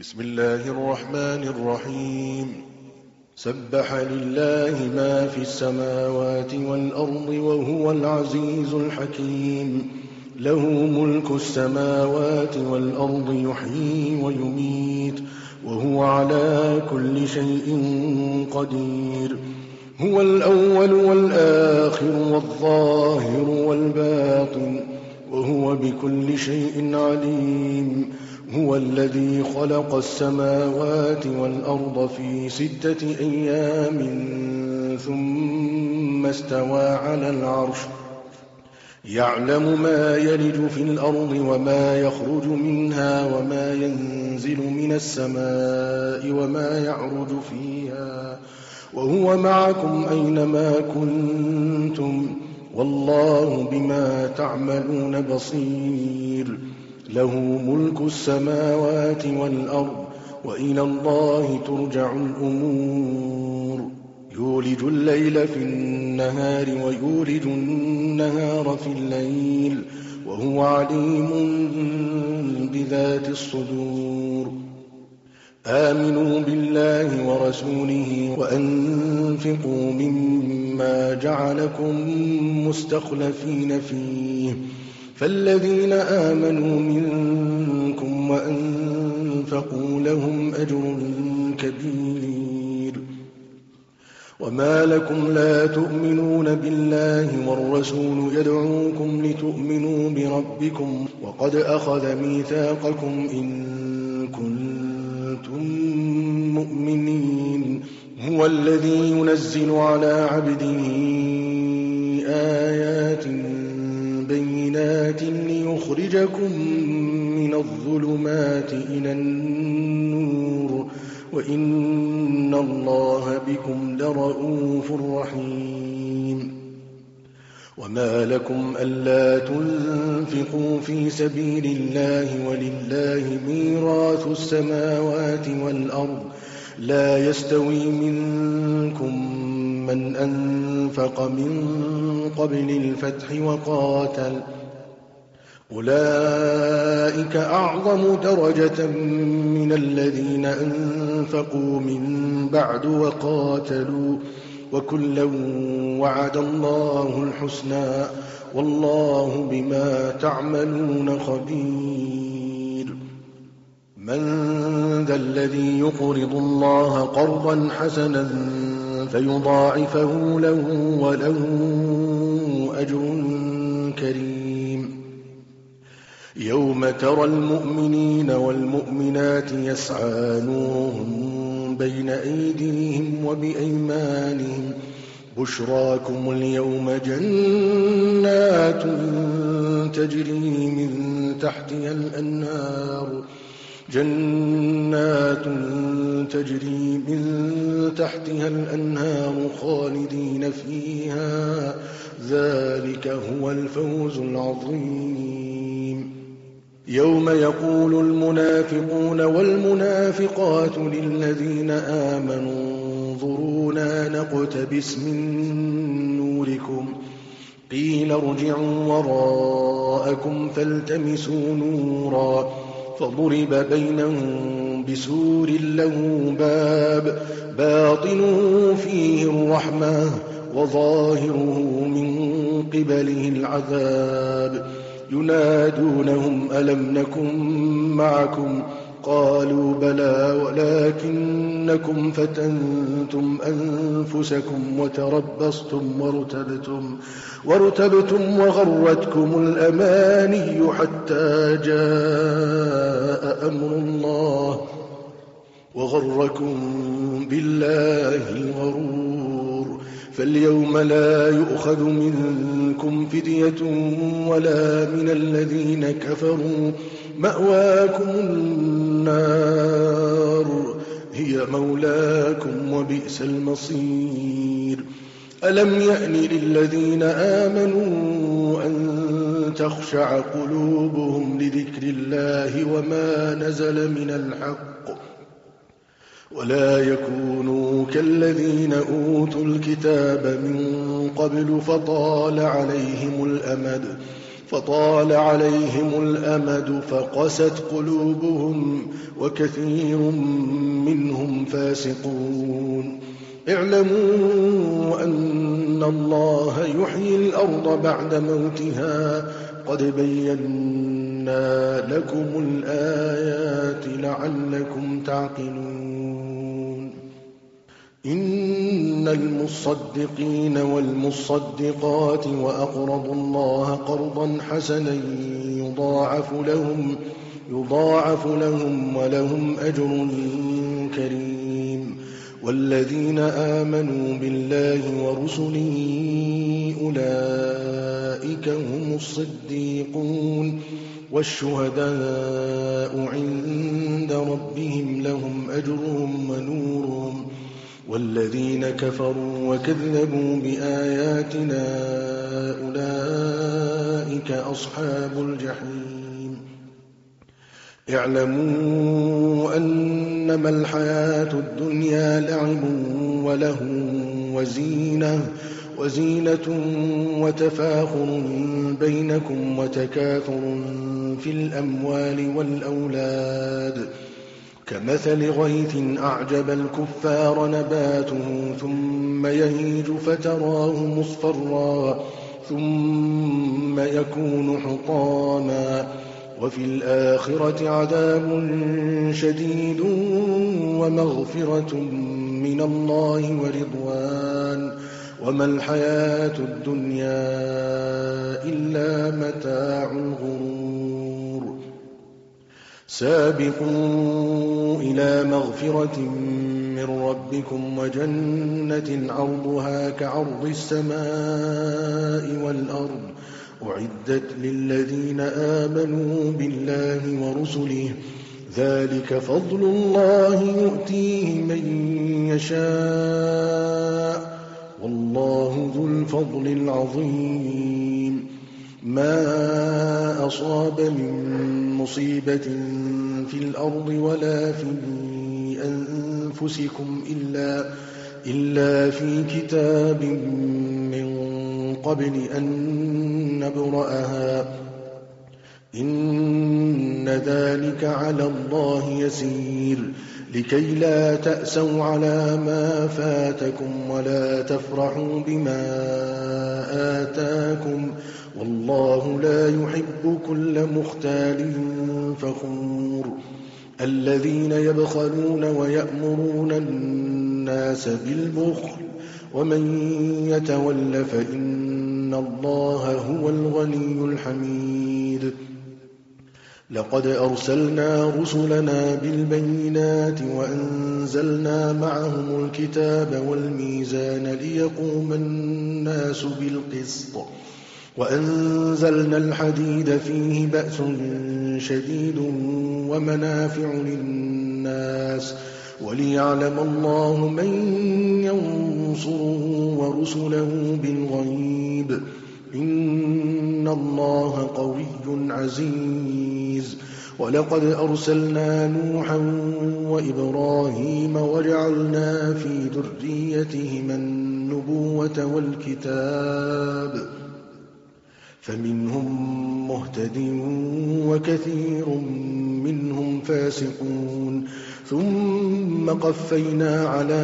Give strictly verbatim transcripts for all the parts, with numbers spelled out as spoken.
بسم الله الرحمن الرحيم سبح لله ما في السماوات والأرض وهو العزيز الحكيم له ملك السماوات والأرض يحيي ويميت وهو على كل شيء قدير هو الأول والآخر والظاهر والباطن وهو بكل شيء عليم هو الذي خلق السماوات والأرض في ستة أيام ثم استوى على العرش يعلم ما يلج في الأرض وما يخرج منها وما ينزل من السماء وما يعرج فيها وهو معكم أينما كنتم والله بما تعملون بصير له ملك السماوات والأرض وإلى الله ترجع الأمور يولج الليل في النهار ويولج النهار في الليل وهو عليم بذات الصدور آمنوا بالله ورسوله وأنفقوا مما جعلكم مستخلفين فيه فالذين آمنوا منكم وأنفقوا لهم أجر كبير وما لكم لا تؤمنون بالله والرسول يدعوكم لتؤمنوا بربكم وقد أخذ ميثاقكم إن كنتم مؤمنين هو الذي ينزل على عبده آيات بينات ليخرجكم من الظلمات إلى النور وإن الله بكم لرءوف رحيم وما لكم ألا تنفقوا في سبيل الله ولله ميراث السماوات والأرض لا يستوي منكم من أنفق من قبل الفتح وقاتل أولئك أعظم درجة من الذين أنفقوا من بعد وقاتلوا وكلا وعد الله الحسنى والله بما تعملون خبير من ذا الذي يقرض الله قرضا حسنا فيضاعفه له وله أجر كريم يوم ترى المؤمنين والمؤمنات يسعى نورهم بين أيديهم وبأيمانهم بشراكم اليوم جنات تجري من تحتها الأنهار جنات تجري من تحتها الأنهار خالدين فيها ذلك هو الفوز العظيم يوم يقول المنافقون والمنافقات للذين آمنوا انظرونا نقتبس من نوركم قيل ارجعوا وراءكم فالتمسوا نورا فضرب بينهم بسور له باب باطنه فيه الرحمة وظاهره من قبله العذاب ينادونهم ألم نكن معكم قالوا بلى ولكنكم فتنتم أنفسكم وتربصتم وارتبتم, وارتبتم وغرتكم الأماني حتى جاء أمر الله وغركم بالله الغرور فاليوم لا يؤخذ منكم فدية ولا من الذين كفروا مأواكم النار هي مولاكم وبئس المصير ألم يأن للذين آمنوا أن تخشع قلوبهم لذكر الله وما نزل من الحق ولا يكونوا كالذين أوتوا الكتاب من قبل فطال عليهم الأمد فطال عليهم الأمد فقست قلوبهم وكثير منهم فاسقون اعلموا أن الله يحيي الأرض بعد موتها قد بينا لكم الآيات لعلكم تعقلون إن المصدقين والمصدقات وأقرضوا الله قرضا حسنا يضاعف لهم, يضاعف لهم ولهم أجر كريم والذين آمنوا بالله ورسله أولئك هم الصديقون والشهداء عند ربهم لهم أجرهم ونورهم والذين كفروا وكذبوا بآياتنا أولئك أصحاب الجحيم اعلموا أنما الحياة الدنيا لعب وله وزينة وزينة وتفاخر بينكم وتكاثر في الأموال والأولاد كمثل غيث أعجب الكفار نباته ثم يهيج فتراه مصفرا ثم يكون حطاما وفي الآخرة عذاب شديد ومغفرة من الله ورضوان وما الحياة الدنيا إلا متاع الغرور سابقوا إلى مغفرة من ربكم وجنة عرضها كعرض السماء والأرض أعدت للذين آمنوا بالله ورسله ذلك فضل الله يؤتيه من يشاء والله ذو الفضل العظيم ما أصاب من مصيبة في الأرض ولا في أنفسكم إلا, إلا في كتاب من قبل أن نبرأها إن ذلك على الله يسير لكي لا تأسوا على ما فاتكم ولا تفرحوا بما آتاكم والله لا يحب كل مختال فخور الذين يبخلون ويأمرون الناس بالبخل ومن يتول فإن الله هو الغني الحميد لقد أرسلنا رسلنا بالبينات وأنزلنا معهم الكتاب والميزان ليقوم الناس بالقسط وأنزلنا الحديد فيه بأس شديد ومنافع للناس وليعلم الله من ينصره ورسله بالغيب إن الله قوي عزيز ولقد أرسلنا نوحا وإبراهيم وجعلنا في ذريتهما النبوة والكتاب فمنهم مهتد وكثير منهم فاسقون ثم قفينا على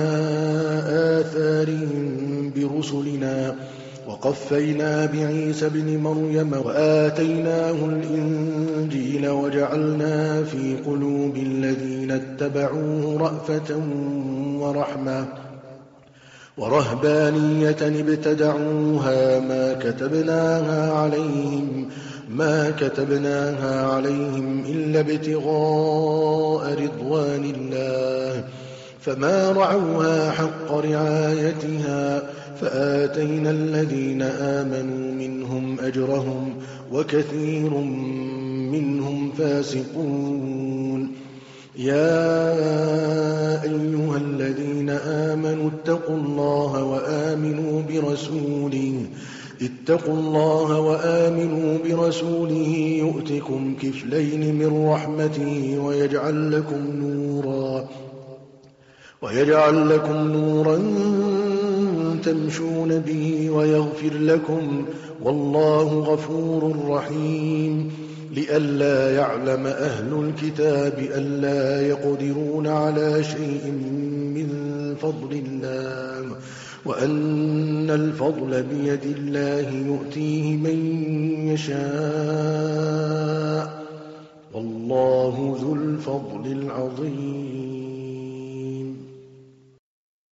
آثارهم برسلنا وقفينا بعيسى ابن مريم وآتيناه الإنجيل وجعلنا في قلوب الذين اتبعوه رأفة ورحمة ورهبانية ابتدعوها ما كتبناها عليهم ما كتبناها عليهم إلا ابتغاء رضوان الله فما رعوها حق رعايتها فآتينا الذين آمنوا منهم أجرهم وكثير منهم فاسقون يا أيها الذين آمنوا اتقوا الله وآمنوا برسوله اتقوا الله وآمنوا برسوله يؤتكم كفلين من رحمته ويجعل لكم نورا ويجعل لكم نورا تمشون به ويغفر لكم والله غفور رحيم لئلا يعلم أهل الكتاب ألا يقدرون على شيء من فضل الله وأن الفضل بيد الله يؤتيه من يشاء والله ذو الفضل العظيم